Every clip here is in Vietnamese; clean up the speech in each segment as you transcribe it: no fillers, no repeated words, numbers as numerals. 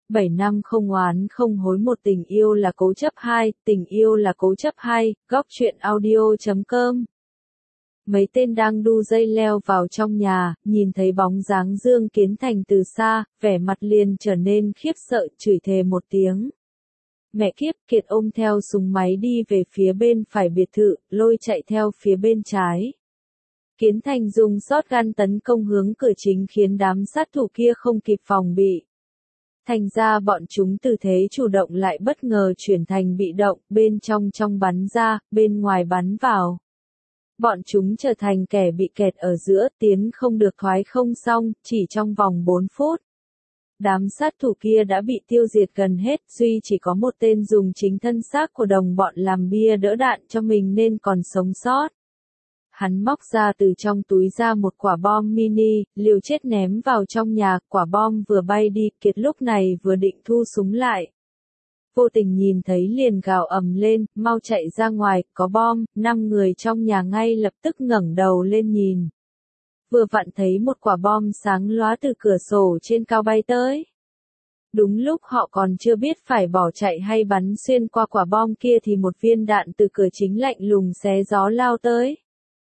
7 năm không oán không hối, một tình yêu là cố chấp hai, tình yêu là cố chấp hai, góc truyện audio.com. Mấy tên đang đu dây leo vào trong nhà, nhìn thấy bóng dáng Dương Kiến Thành từ xa, vẻ mặt liền trở nên khiếp sợ, chửi thề một tiếng. Mẹ kiếp, Kiệt ôm theo súng máy đi về phía bên phải biệt thự, Lôi chạy theo phía bên trái. Kiến Thành dùng shotgun tấn công hướng cửa chính khiến đám sát thủ kia không kịp phòng bị. Thành ra bọn chúng từ thế chủ động lại bất ngờ chuyển thành bị động, bên trong bắn ra, bên ngoài bắn vào. Bọn chúng trở thành kẻ bị kẹt ở giữa, tiến không được thoái không xong, chỉ trong vòng 4 phút. Đám sát thủ kia đã bị tiêu diệt gần hết, duy chỉ có một tên dùng chính thân xác của đồng bọn làm bia đỡ đạn cho mình nên còn sống sót. Hắn móc ra từ trong túi ra một quả bom mini, liều chết ném vào trong nhà, quả bom vừa bay đi, Kiệt lúc này vừa định thu súng lại. Vô tình nhìn thấy liền gào ầm lên, mau chạy ra ngoài, có bom, 5 người trong nhà ngay lập tức ngẩng đầu lên nhìn. Vừa vặn thấy một quả bom sáng lóa từ cửa sổ trên cao bay tới. Đúng lúc họ còn chưa biết phải bỏ chạy hay bắn xuyên qua quả bom kia thì một viên đạn từ cửa chính lạnh lùng xé gió lao tới.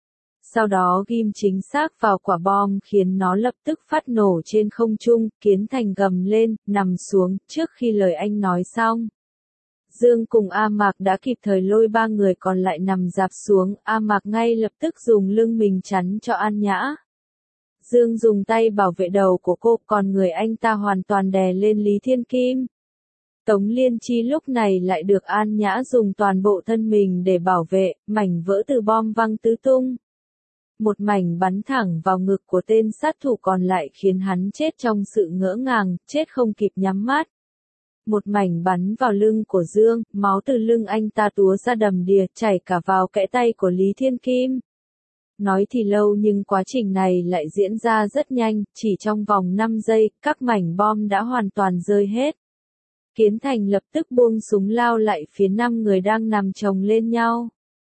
Sau đó ghim chính xác vào quả bom khiến nó lập tức phát nổ trên không trung, Kiến Thành gầm lên, nằm xuống, trước khi lời anh nói xong. Dương cùng A Mạc đã kịp thời lôi 3 người còn lại nằm rạp xuống, A Mạc ngay lập tức dùng lưng mình chắn cho An Nhã. Dương dùng tay bảo vệ đầu của cô, còn người anh ta hoàn toàn đè lên Lý Thiên Kim. Tống Liên Chi lúc này lại được An Nhã dùng toàn bộ thân mình để bảo vệ, mảnh vỡ từ bom văng tứ tung. Một mảnh bắn thẳng vào ngực của tên sát thủ còn lại khiến hắn chết trong sự ngỡ ngàng, chết không kịp nhắm mắt. Một mảnh bắn vào lưng của Dương, máu từ lưng anh ta túa ra đầm đìa, chảy cả vào kẽ tay của Lý Thiên Kim. Nói thì lâu nhưng quá trình này lại diễn ra rất nhanh, chỉ trong vòng 5 giây, các mảnh bom đã hoàn toàn rơi hết. Kiến Thành lập tức buông súng lao lại phía 5 người đang nằm chồng lên nhau.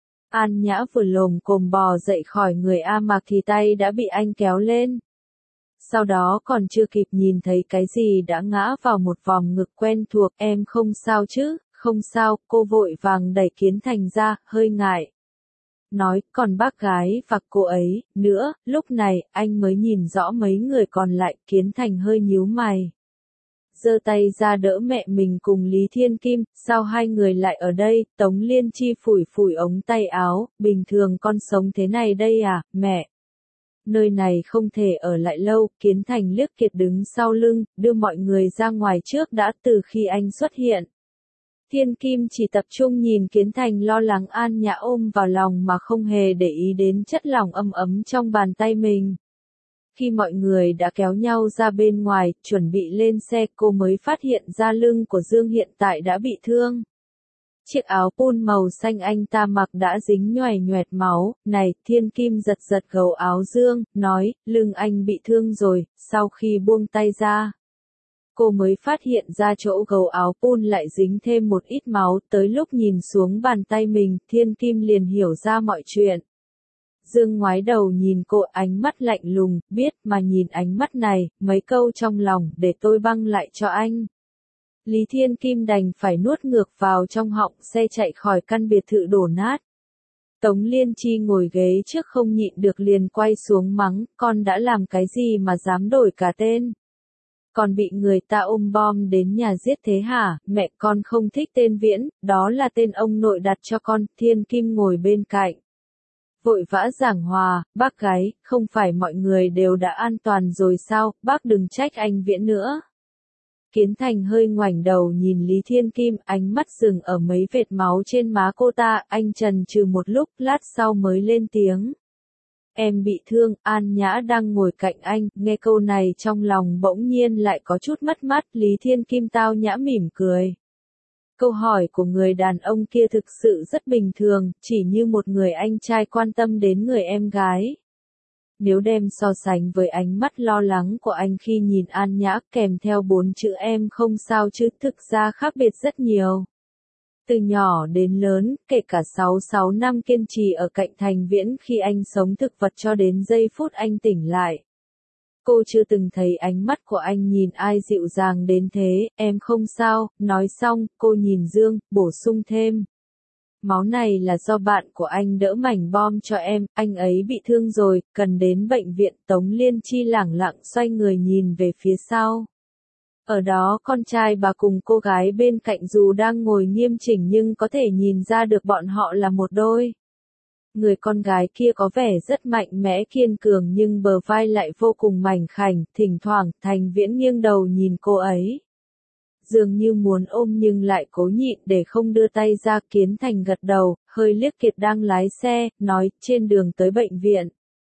An Nhã vừa lồm cồm bò dậy khỏi người A Mạc thì tay đã bị anh kéo lên. Sau đó còn chưa kịp nhìn thấy cái gì đã ngã vào một vòng ngực quen thuộc, em không sao chứ, không sao, cô vội vàng đẩy Kiến Thành ra, hơi ngại. Nói, còn bác gái và cô ấy, nữa, lúc này, anh mới nhìn rõ mấy người còn lại, Kiến Thành hơi nhíu mày. Giơ tay ra đỡ mẹ mình cùng Lý Thiên Kim, sao hai người lại ở đây, Tống Liên Chi phủi phủi ống tay áo, bình thường con sống thế này đây à, mẹ. Nơi này không thể ở lại lâu, Kiến Thành liếc Kiệt đứng sau lưng, đưa mọi người ra ngoài trước đã từ khi anh xuất hiện. Thiên Kim chỉ tập trung nhìn Kiến Thành lo lắng An Nhã ôm vào lòng mà không hề để ý đến chất lỏng ấm ấm trong bàn tay mình. Khi mọi người đã kéo nhau ra bên ngoài, chuẩn bị lên xe, cô mới phát hiện ra lưng của Dương hiện tại đã bị thương. Chiếc áo pun màu xanh anh ta mặc đã dính nhoẻn nhoẹt máu, này, Thiên Kim giật giật gấu áo Dương, nói, lưng anh bị thương rồi, sau khi buông tay ra. Cô mới phát hiện ra chỗ gấu áo pun lại dính thêm một ít máu, tới lúc nhìn xuống bàn tay mình, Thiên Kim liền hiểu ra mọi chuyện. Dương ngoái đầu nhìn cô, ánh mắt lạnh lùng, biết mà nhìn ánh mắt này, mấy câu trong lòng, để tôi băng lại cho anh. Lý Thiên Kim đành phải nuốt ngược vào trong họng, xe chạy khỏi căn biệt thự đổ nát. Tống Liên Chi ngồi ghế trước không nhịn được liền quay xuống mắng, con đã làm cái gì mà dám đổi cả tên. Còn bị người ta ôm bom đến nhà giết thế hả, mẹ con không thích tên Viễn, đó là tên ông nội đặt cho con, Thiên Kim ngồi bên cạnh. Vội vã giảng hòa, bác gái, không phải mọi người đều đã an toàn rồi sao, bác đừng trách anh Viễn nữa. Kiến Thành hơi ngoảnh đầu nhìn Lý Thiên Kim, ánh mắt dừng ở mấy vệt máu trên má cô ta, anh chần chừ một lúc, lát sau mới lên tiếng. Em bị thương, An Nhã đang ngồi cạnh anh, nghe câu này trong lòng bỗng nhiên lại có chút mất mát, Lý Thiên Kim tao nhã mỉm cười. Câu hỏi của người đàn ông kia thực sự rất bình thường, chỉ như một người anh trai quan tâm đến người em gái. Nếu đem so sánh với ánh mắt lo lắng của anh khi nhìn An Nhã kèm theo 4 chữ em không sao chứ, thực ra khác biệt rất nhiều. Từ nhỏ đến lớn, kể cả 6 năm kiên trì ở cạnh Thành Viễn khi anh sống thực vật cho đến giây phút anh tỉnh lại. cô chưa từng thấy ánh mắt của anh nhìn ai dịu dàng đến thế, em không sao, nói xong, cô nhìn Dương, bổ sung thêm. Máu này là do bạn của anh đỡ mảnh bom cho em, anh ấy bị thương rồi, cần đến bệnh viện. Tống Liên Chi lẳng lặng xoay người nhìn về phía sau. Ở đó con trai bà cùng cô gái bên cạnh dù đang ngồi nghiêm chỉnh nhưng có thể nhìn ra được bọn họ là một đôi. Người con gái kia có vẻ rất mạnh mẽ kiên cường nhưng bờ vai lại vô cùng mảnh khảnh, thỉnh thoảng Thành Viễn nghiêng đầu nhìn cô ấy. Dường như muốn ôm nhưng lại cố nhịn để không đưa tay ra. Kiến Thành gật đầu, hơi liếc Kiệt đang lái xe, nói, trên đường tới bệnh viện.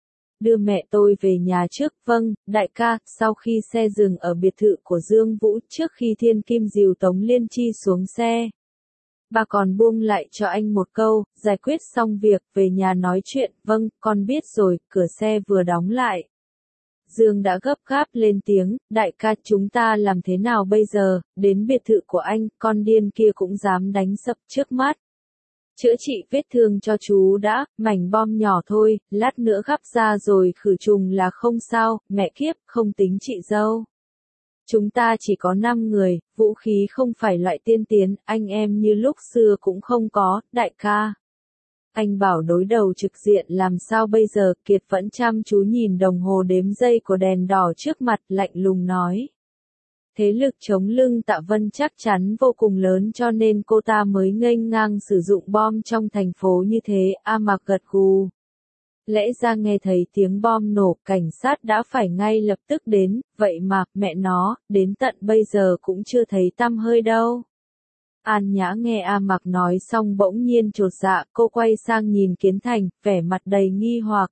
Đưa mẹ tôi về nhà trước, vâng, đại ca. Sau khi xe dừng ở biệt thự của Dương Vũ trước khi Thiên Kim dìu Tống Liên Chi xuống xe. Bà còn buông lại cho anh một câu, giải quyết xong việc, về nhà nói chuyện, vâng, con biết rồi. Cửa xe vừa đóng lại. Dương đã gấp gáp lên tiếng, đại ca chúng ta làm thế nào bây giờ, đến biệt thự của anh, con điên kia cũng dám đánh sập trước mắt. Chữa trị vết thương cho chú đã, mảnh bom nhỏ thôi, lát nữa gắp ra rồi khử trùng là không sao, mẹ kiếp, không tính chị dâu. Chúng ta chỉ có 5 người, vũ khí không phải loại tiên tiến, anh em như lúc xưa cũng không có, đại ca. Anh bảo đối đầu trực diện làm sao bây giờ, Kiệt vẫn chăm chú nhìn đồng hồ đếm giây của đèn đỏ trước mặt, lạnh lùng nói. Thế lực chống lưng Tạ Vân chắc chắn vô cùng lớn cho nên cô ta mới nghênh ngang sử dụng bom trong thành phố như thế. A Mạc gật gù. Lẽ ra nghe thấy tiếng bom nổ, cảnh sát đã phải ngay lập tức đến, vậy mà, mẹ nó, đến tận bây giờ cũng chưa thấy tăm hơi đâu. An Nhã nghe A Mạc nói xong bỗng nhiên chột dạ, cô quay sang nhìn Kiến Thành, vẻ mặt đầy nghi hoặc.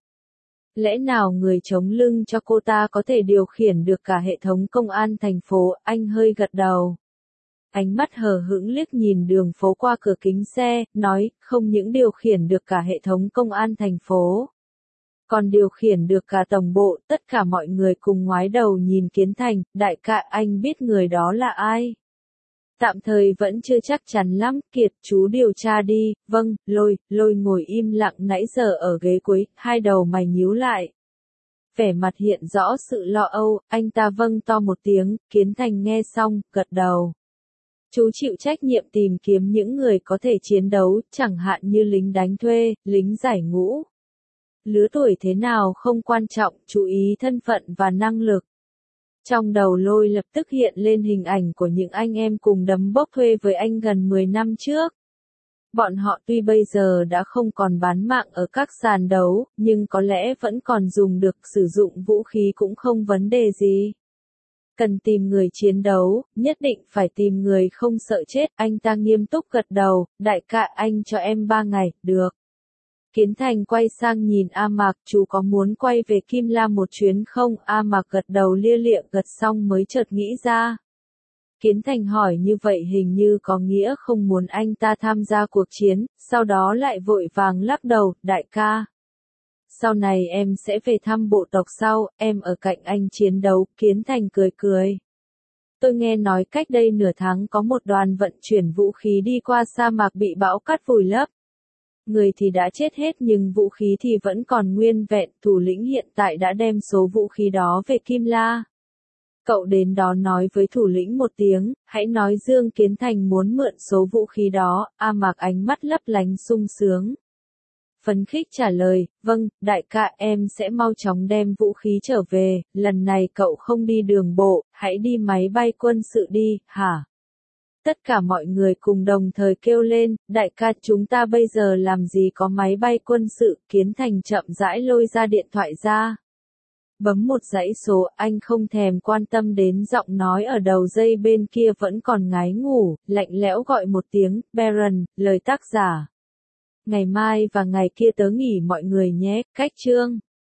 Lẽ nào người chống lưng cho cô ta có thể điều khiển được cả hệ thống công an thành phố, anh hơi gật đầu. Ánh mắt hờ hững liếc nhìn đường phố qua cửa kính xe, nói, không những điều khiển được cả hệ thống công an thành phố. Còn điều khiển được cả tổng bộ, tất cả mọi người cùng ngoái đầu nhìn Kiến Thành, đại ca anh biết người đó là ai? Tạm thời vẫn chưa chắc chắn lắm, Kiệt chú điều tra đi, vâng, lôi ngồi im lặng nãy giờ ở ghế cuối, hai đầu mày nhíu lại. Vẻ mặt hiện rõ sự lo âu, anh ta vâng to một tiếng, Kiến Thành nghe xong, gật đầu. Chú chịu trách nhiệm tìm kiếm những người có thể chiến đấu, chẳng hạn như lính đánh thuê, lính giải ngũ. Lứa tuổi thế nào không quan trọng, chú ý thân phận và năng lực. Trong đầu Lôi lập tức hiện lên hình ảnh của những anh em cùng đấm bốc thuê với anh gần 10 năm trước. Bọn họ tuy bây giờ đã không còn bán mạng ở các sàn đấu, nhưng có lẽ vẫn còn dùng được, sử dụng vũ khí cũng không vấn đề gì. Cần tìm người chiến đấu, nhất định phải tìm người không sợ chết, anh ta nghiêm túc gật đầu, đại ca anh cho em 3 ngày, được. Kiến Thành quay sang nhìn A Mạc, chú có muốn quay về Kim La một chuyến không? A Mạc gật đầu lia lịa, gật xong mới chợt nghĩ ra. Kiến Thành hỏi như vậy hình như có nghĩa không muốn anh ta tham gia cuộc chiến, sau đó lại vội vàng lắc đầu, đại ca. Sau này em sẽ về thăm bộ tộc sau, em ở cạnh anh chiến đấu, Kiến Thành cười cười. Tôi nghe nói cách đây nửa tháng có một đoàn vận chuyển vũ khí đi qua sa mạc bị bão cát vùi lấp. Người thì đã chết hết nhưng vũ khí thì vẫn còn nguyên vẹn, thủ lĩnh hiện tại đã đem số vũ khí đó về Kim La. Cậu đến đó nói với thủ lĩnh một tiếng, hãy nói Dương Kiến Thành muốn mượn số vũ khí đó. A Mạc ánh mắt lấp lánh sung sướng. Phấn khích trả lời, vâng, đại ca em sẽ mau chóng đem vũ khí trở về, lần này cậu không đi đường bộ, hãy đi máy bay quân sự đi, hả? Tất cả mọi người cùng đồng thời kêu lên, đại ca chúng ta bây giờ làm gì có máy bay quân sự, Kiến Thành chậm rãi lôi ra điện thoại ra. Bấm một dãy số, anh không thèm quan tâm đến giọng nói ở đầu dây bên kia vẫn còn ngái ngủ, lạnh lẽo gọi một tiếng, Baron, lời tác giả. Ngày mai và ngày kia tớ nghỉ mọi người nhé, cách chương.